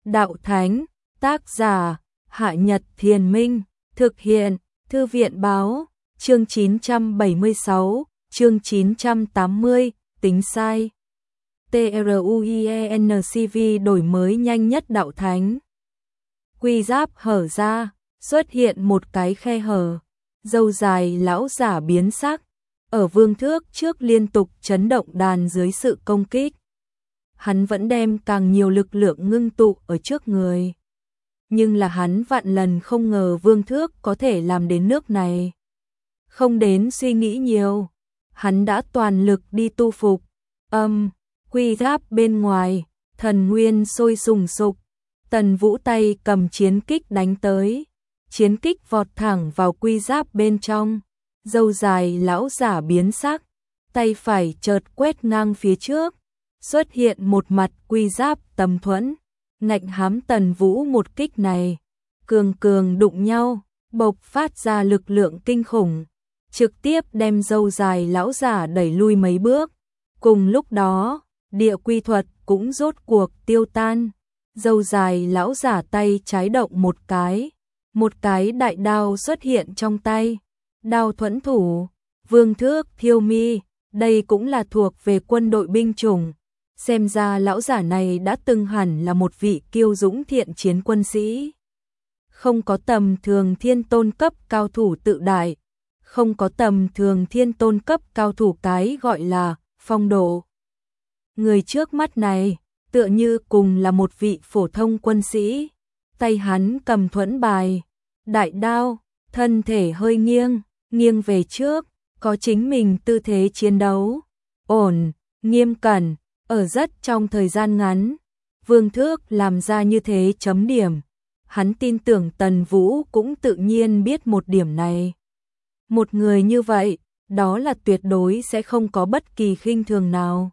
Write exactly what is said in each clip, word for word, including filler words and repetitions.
Đạo Thánh, tác giả, Hạ Nhật Thiền Minh, thực hiện, Thư viện Báo, chương chín trăm bảy mươi sáu, chương chín trăm tám mươi, tính sai. TRUIENCV đổi mới nhanh nhất Đạo Thánh. Quy giáp hở ra, xuất hiện một cái khe hở, râu dài lão giả biến sắc, ở vương thước trước liên tục chấn động đàn dưới sự công kích. Hắn vẫn đem càng nhiều lực lượng ngưng tụ ở trước người. Nhưng là hắn vạn lần không ngờ vương thước có thể làm đến nước này. Không đến suy nghĩ nhiều, hắn đã toàn lực đi tu phục. Âm, quy giáp bên ngoài, thần nguyên sôi sùng sục. Tần Vũ tay cầm chiến kích đánh tới. Chiến kích vọt thẳng vào quy giáp bên trong. Râu dài lão giả biến sắc, tay phải chợt quét ngang phía trước. Xuất hiện một mặt quy giáp tầm thuẫn, ngạnh hám Tần Vũ một kích này, cường cường đụng nhau, bộc phát ra lực lượng kinh khủng, trực tiếp đem râu dài lão giả đẩy lui mấy bước. Cùng lúc đó, địa quy thuật cũng rốt cuộc tiêu tan, râu dài lão giả tay trái động một cái, một cái đại đao xuất hiện trong tay, đao thuẫn thủ, vương thước thiêu mi, đây cũng là thuộc về quân đội binh chủng. Xem ra lão giả này đã từng hẳn là một vị kiêu dũng thiện chiến quân sĩ. Không có tầm thường thiên tôn cấp cao thủ tự đại, không có tầm thường thiên tôn cấp cao thủ cái gọi là phong độ. Người trước mắt này tựa như cùng là một vị phổ thông quân sĩ, tay hắn cầm thuẫn bài, đại đao, thân thể hơi nghiêng, nghiêng về trước, có chính mình tư thế chiến đấu, ổn, nghiêm cẩn. Ở rất trong thời gian ngắn, vương thước làm ra như thế chấm điểm. Hắn tin tưởng Tần Vũ cũng tự nhiên biết một điểm này. Một người như vậy, đó là tuyệt đối sẽ không có bất kỳ khinh thường nào.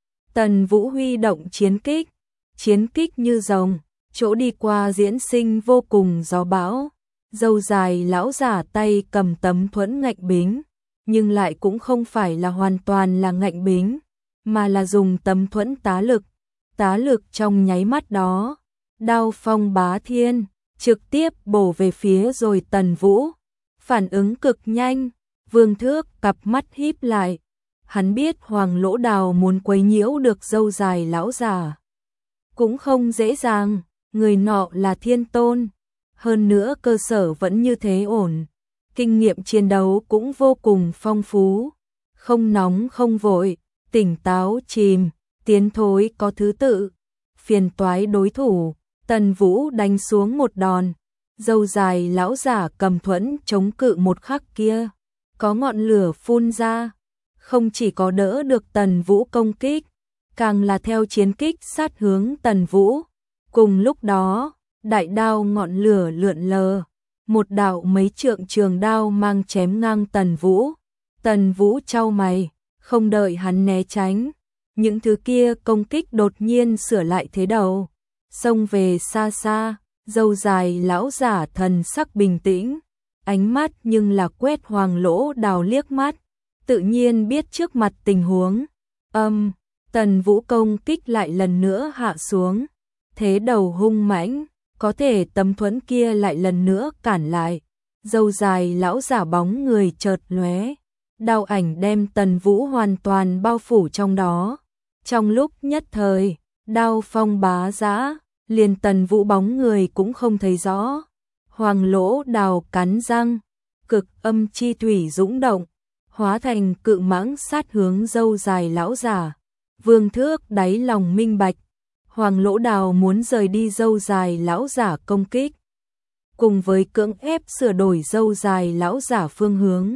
Tần Vũ huy động chiến kích, chiến kích như rồng, chỗ đi qua diễn sinh vô cùng gió bão. Râu dài lão giả tay cầm tấm thuẫn ngạnh bính, nhưng lại cũng không phải là hoàn toàn là ngạnh bính, mà là dùng tấm thuẫn tá lực. Tá lực trong nháy mắt đó, đao phong bá thiên, trực tiếp bổ về phía rồi Tần Vũ. Phản ứng cực nhanh, vương thước cặp mắt híp lại. Hắn biết Hoàng Lỗ Đào muốn quấy nhiễu được râu dài lão giả cũng không dễ dàng, người nọ là thiên tôn. Hơn nữa cơ sở vẫn như thế ổn, kinh nghiệm chiến đấu cũng vô cùng phong phú, không nóng không vội. Tỉnh táo chìm, tiến thối có thứ tự, phiền toái đối thủ, Tần Vũ đánh xuống một đòn, râu dài lão giả cầm thuẫn chống cự một khắc kia, có ngọn lửa phun ra, không chỉ có đỡ được Tần Vũ công kích, càng là theo chiến kích sát hướng Tần Vũ. Cùng lúc đó, đại đao ngọn lửa lượn lờ, một đạo mấy trượng trường đao mang chém ngang Tần Vũ. Tần Vũ chau mày, không đợi hắn né tránh, những thứ kia công kích đột nhiên sửa lại thế đầu, xông về xa xa. Râu dài lão giả thần sắc bình tĩnh, ánh mắt nhưng là quét Hoàng Lỗ Đào liếc mắt, tự nhiên biết trước mặt tình huống. Âm, Tần Vũ công kích lại lần nữa hạ xuống, thế đầu hung mãnh, có thể tấm thuẫn kia lại lần nữa cản lại. Râu dài lão giả bóng người chợt lóe, đao ảnh đem Tần Vũ hoàn toàn bao phủ trong đó. Trong lúc nhất thời, đao phong bá dã, liền Tần Vũ bóng người cũng không thấy rõ. Hoàng Lỗ Đào cắn răng, cực âm chi thủy dũng động, hóa thành cự mãng sát hướng râu dài lão giả. Vương thước đáy lòng minh bạch, Hoàng Lỗ Đào muốn rời đi râu dài lão giả công kích, cùng với cưỡng ép sửa đổi râu dài lão giả phương hướng,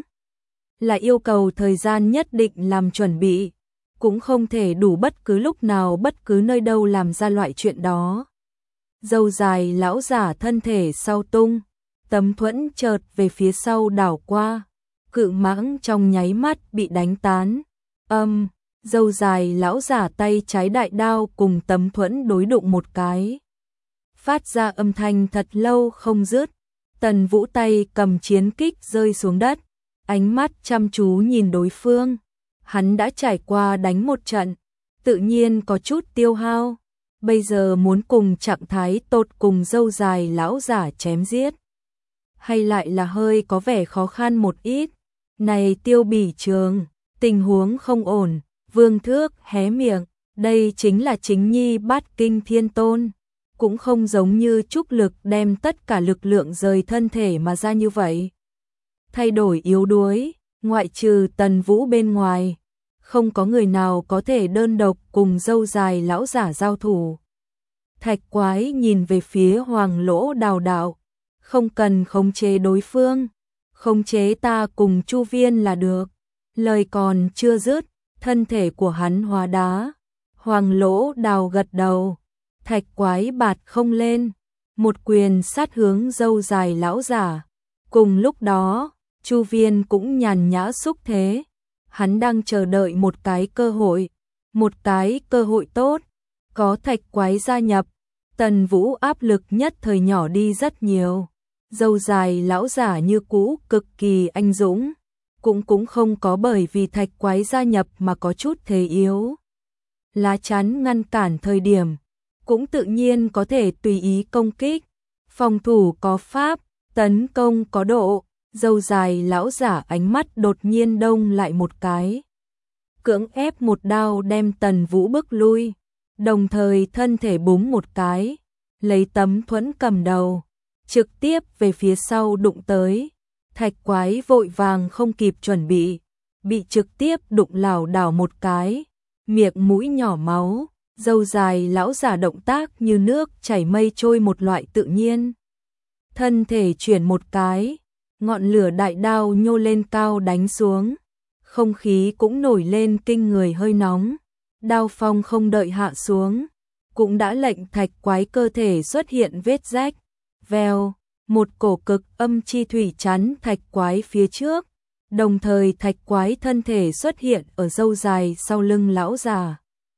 là yêu cầu thời gian nhất định làm chuẩn bị, cũng không thể đủ bất cứ lúc nào bất cứ nơi đâu làm ra loại chuyện đó. Râu dài lão giả thân thể sau tung, tấm thuẫn chợt về phía sau đảo qua, cự mãng trong nháy mắt bị đánh tán. Âm, râu dài lão giả tay trái đại đao cùng tấm thuẫn đối đụng một cái, phát ra âm thanh thật lâu không dứt. Tần Vũ tay cầm chiến kích rơi xuống đất, ánh mắt chăm chú nhìn đối phương. Hắn đã trải qua đánh một trận, tự nhiên có chút tiêu hao. bây giờ muốn cùng trạng thái tột cùng dâu dài lão giả chém giết. Hay lại là hơi có vẻ khó khăn một ít. Này Tiêu Bỉ Trường, tình huống không ổn, Vương Thước hé miệng, đây chính là chính nhi bát kinh thiên tôn. Cũng không giống như Trúc Lực đem tất cả lực lượng rời thân thể mà ra như vậy. Thay đổi yếu đuối, ngoại trừ Tần Vũ bên ngoài, không có người nào có thể đơn độc cùng dâu dài lão giả giao thủ. Thạch Quái nhìn về phía Hoàng Lỗ Đào đạo, không cần khống chế đối phương, khống chế ta cùng Chu Viên là được. Lời còn chưa dứt, thân thể của hắn hóa đá. Hoàng Lỗ Đào gật đầu, Thạch Quái bạt không lên, một quyền sát hướng dâu dài lão giả. Cùng lúc đó, Chu Viên cũng nhàn nhã xúc thế, hắn đang chờ đợi một cái cơ hội, một cái cơ hội tốt. Có Thạch Quái gia nhập, Tần Vũ áp lực nhất thời nhỏ đi rất nhiều. Dâu dài lão giả như cũ cực kỳ anh dũng, cũng cũng không có bởi vì Thạch Quái gia nhập mà có chút thế yếu. Lá chắn ngăn cản thời điểm, cũng tự nhiên có thể tùy ý công kích. Phòng thủ có pháp, tấn công có độ. Dâu dài lão giả ánh mắt đột nhiên đông lại một cái, cưỡng ép một đao đem Tần Vũ bức lui, đồng thời thân thể búng một cái, lấy tấm thuẫn cầm đầu, trực tiếp về phía sau đụng tới. Thạch Quái vội vàng không kịp chuẩn bị, bị trực tiếp đụng lảo đảo một cái, miệng mũi nhỏ máu. Dâu dài lão giả động tác như nước chảy mây trôi một loại tự nhiên, thân thể chuyển một cái, ngọn lửa đại đao nhô lên cao đánh xuống, không khí cũng nổi lên kinh người hơi nóng. Đao phong không đợi hạ xuống, cũng đã lệnh Thạch Quái cơ thể xuất hiện vết rách. Vèo, một cổ cực âm chi thủy chắn Thạch Quái phía trước, đồng thời Thạch Quái thân thể xuất hiện ở dâu dài sau lưng lão giả.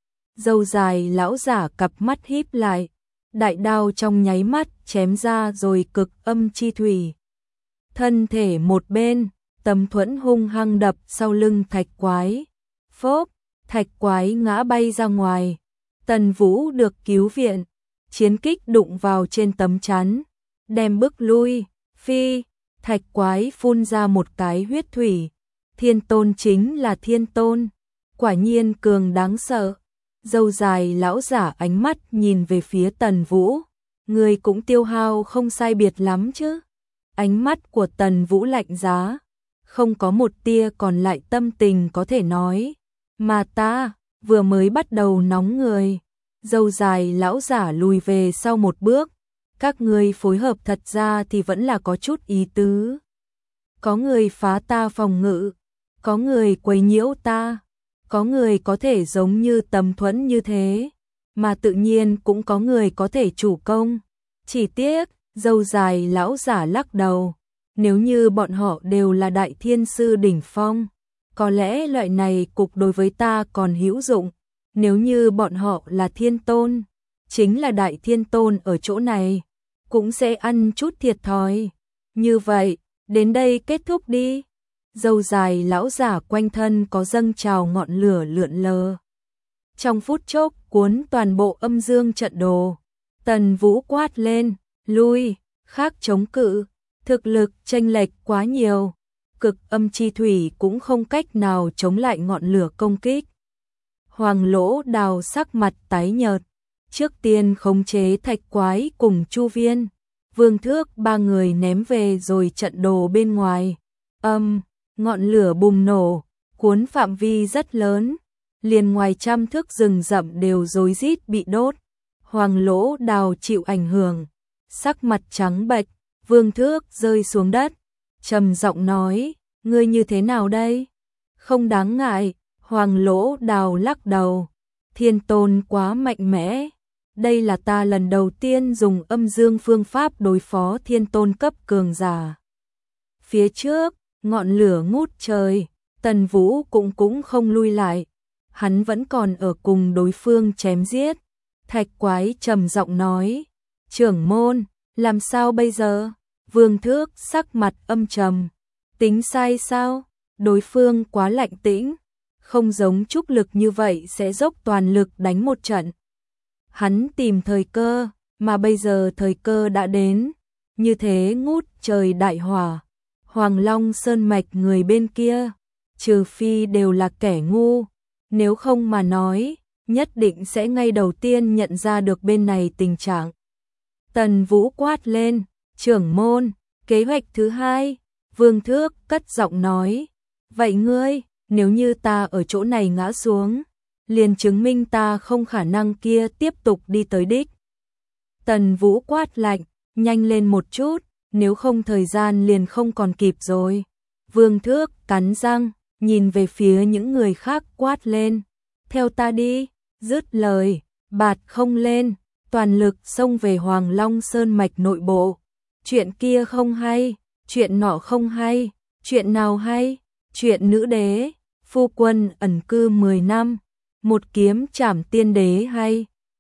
Dâu dài lão giả cặp mắt híp lại, đại đao trong nháy mắt chém ra rồi cực âm chi thủy. Thân thể một bên, tấm thuẫn hung hăng đập sau lưng Thạch Quái. Phốp, Thạch Quái ngã bay ra ngoài. Tần Vũ được cứu viện, chiến kích đụng vào trên tấm chắn, đem bức lui. Phi, Thạch Quái phun ra một cái huyết thủy. Thiên tôn chính là thiên tôn, quả nhiên cường đáng sợ. Dâu dài lão giả ánh mắt nhìn về phía Tần Vũ, người cũng tiêu hao không sai biệt lắm chứ. Ánh mắt của Tần Vũ lạnh giá, không có một tia còn lại tâm tình có thể nói, mà ta vừa mới bắt đầu nóng người. Dâu dài lão giả lùi về sau một bước, các người phối hợp thật ra thì vẫn là có chút ý tứ. Có người phá ta phòng ngự, có người quấy nhiễu ta, có người có thể giống như tấm thuẫn như thế, mà tự nhiên cũng có người có thể chủ công. Chỉ tiếc, dâu dài lão giả lắc đầu, nếu như bọn họ đều là đại thiên sư đỉnh phong, có lẽ loại này cục đối với ta còn hữu dụng. Nếu như bọn họ là thiên tôn, chính là đại thiên tôn ở chỗ này, cũng sẽ ăn chút thiệt thòi. Như vậy, đến đây kết thúc đi. Dâu dài lão giả quanh thân có dâng trào ngọn lửa lượn lờ. Trong phút chốc cuốn toàn bộ âm dương trận đồ. Tần Vũ quát lên, lui, khác chống cự, thực lực chênh lệch quá nhiều. Cực âm chi thủy cũng không cách nào chống lại ngọn lửa công kích. Hoàng Lỗ Đào sắc mặt tái nhợt, trước tiên khống chế Thạch Quái cùng Chu Viên, Vương Thước ba người ném về rồi trận đồ bên ngoài. Âm, ngọn lửa bùng nổ, cuốn phạm vi rất lớn, liền ngoài trăm thước rừng rậm đều rối rít bị đốt. Hoàng Lỗ Đào chịu ảnh hưởng, sắc mặt trắng bệch, Vương Thước rơi xuống đất, trầm giọng nói, ngươi như thế nào đây? Không đáng ngại. Hoàng Lỗ Đào lắc đầu, thiên tôn quá mạnh mẽ, đây là ta lần đầu tiên dùng âm dương phương pháp đối phó thiên tôn cấp cường giả. Phía trước, ngọn lửa ngút trời, Tần Vũ cũng cũng không lui lại, hắn vẫn còn ở cùng đối phương chém giết. Thạch Quái trầm giọng nói, trưởng môn, làm sao bây giờ? Vương Thước sắc mặt âm trầm, tính sai sao? Đối phương quá lạnh tĩnh, không giống Trúc Lực như vậy sẽ dốc toàn lực đánh một trận. hắn tìm thời cơ, mà bây giờ thời cơ đã đến, như thế ngút trời đại hỏa, Hoàng Long Sơn mạch người bên kia, trừ phi đều là kẻ ngu, nếu không mà nói, nhất định sẽ ngay đầu tiên nhận ra được bên này tình trạng. Tần Vũ quát lên, trưởng môn, kế hoạch thứ hai, Vương Thước cất giọng nói, vậy ngươi, nếu như ta ở chỗ này ngã xuống, liền chứng minh ta không khả năng kia tiếp tục đi tới đích. Tần Vũ quát lạnh, nhanh lên một chút, nếu không thời gian liền không còn kịp rồi. Vương Thước cắn răng, nhìn về phía những người khác quát lên, theo ta đi, dứt lời, bạt không lên, toàn lực xông về Hoàng Long Sơn mạch nội bộ. Chuyện kia không hay, chuyện nọ không hay, chuyện nào hay, chuyện nữ đế, phu quân ẩn cư mười năm, một kiếm trảm tiên đế hay.